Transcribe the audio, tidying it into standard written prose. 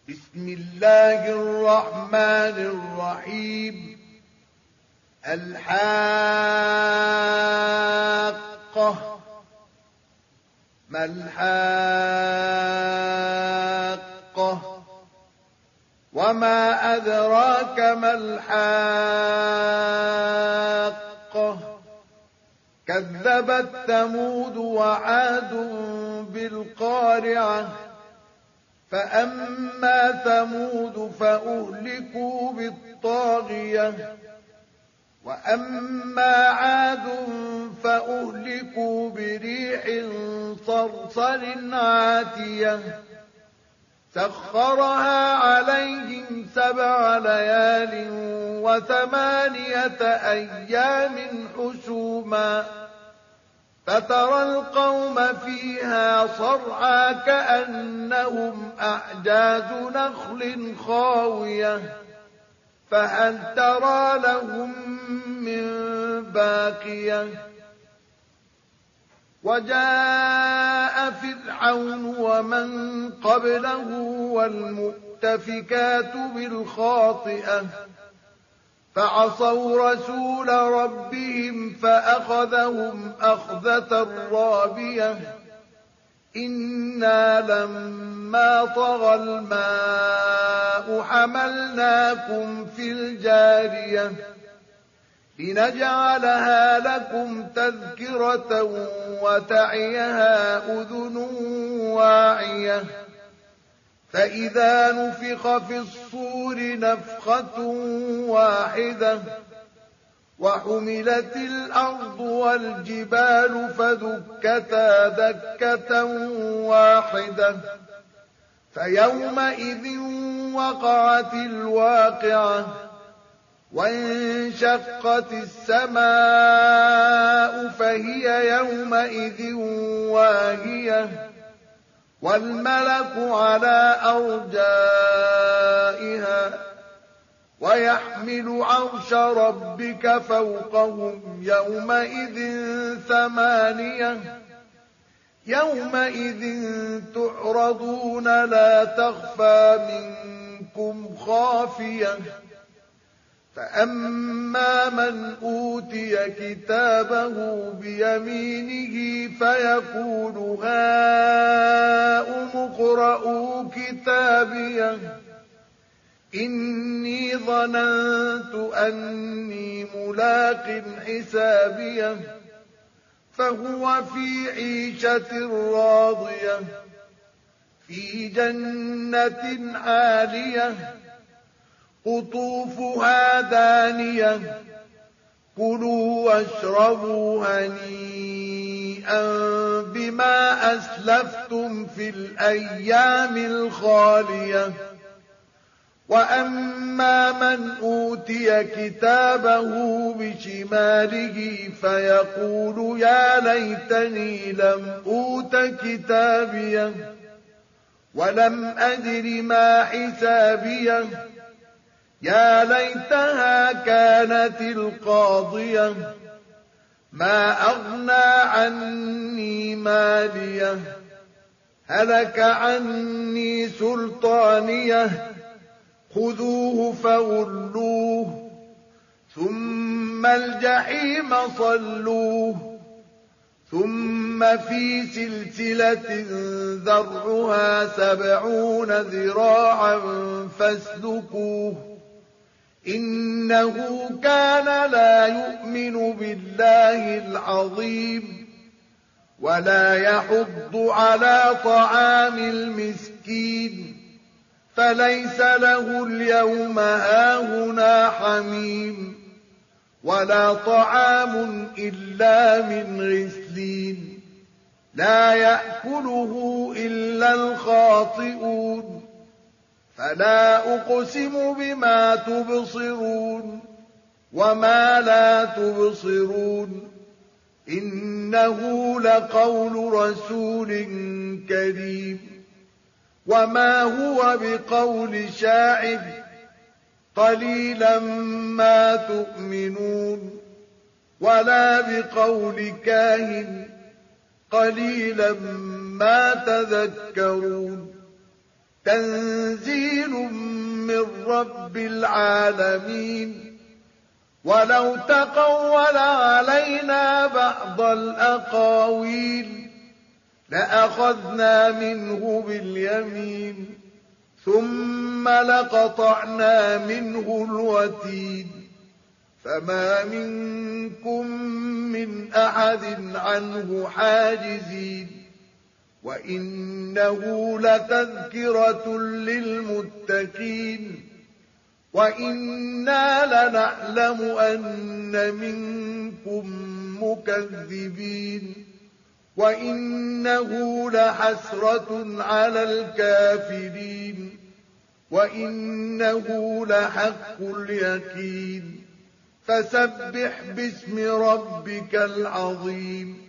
بسم الله الرحمن الرحيم. الحاقة. ما الحاقة؟ وما أدراك ما الحاقة؟ كذبت ثمود وعاد بالقارعة. فأما ثمود فأهلكوا بالطاغية، وأما عاد فأهلكوا بريح صرصر عاتية سخرها عليهم 7 ليال و8 أيام حسوما، فترى القوم فيها صرعى كأنهم أعجاز نخل خاوية، فهل ترى لهم من باقية؟ وجاء فرعون ومن قبله والمؤتفكات بالخاطئة، فعصوا رسول ربهم فأخذهم أخذة رابية. إنا لما طغى الماء حملناكم في الجارية لنجعلها لكم تذكرة وتعيها أذن واعية. فإذا نفخ في الصور نفخة واحدة وحملت الأرض والجبال فدكتا دكة واحدة، فيومئذ وقعت الواقعة، وانشقت السماء فهي يومئذ واهية، والملك على أرجائها، ويحمل عرش ربك فوقهم يومئذ 8. يومئذ تعرضون لا تخفى منكم خافية. فأما من أوتي كتابه بيمينه فيقول هاؤم اقرءوا كتابيه إني ظننت أني ملاق حسابيه، فهو في عيشة راضية في جنة عالية قطوفها دانية. كلوا واشربوا هنيئا بما أسلفتم في الأيام الخالية. وأما من أوتي كتابه بشماله فيقول يا ليتني لم أوت كتابيه ولم أدر ما حسابيه، يا ليتها كانت القاضية ما أغنى عني ماليه، هلك عني سلطانيه، خذوه فغلوه ثم الجحيم صلوه، ثم في سلسلة ذرعها 70 ذراعا فاسلكوه، إنه كان لا يؤمن بالله العظيم ولا يحض على طعام المسكين، فليس له اليوم هاهنا حميم ولا طعام إلا من غسلين لا يأكله إلا الخاطئون. فلا أقسم بما تبصرون وما لا تبصرون، إنه لقول رسول كريم، وما هو بقول شاعر قليلا ما تؤمنون، ولا بقول كاهن قليلا ما تذكرون. تنزيل من رب العالمين ولو تقول علينا بعض الأقاويل لأخذنا منه باليمين ثم لقطعنا منه الوتين فما منكم من أحد عنه حاجزين وإنه لتذكرة للمتقين وإنا لنعلم أن منكم مكذبين وإنه لحسرة على الكافرين وإنه لحق اليقين فسبح باسم ربك العظيم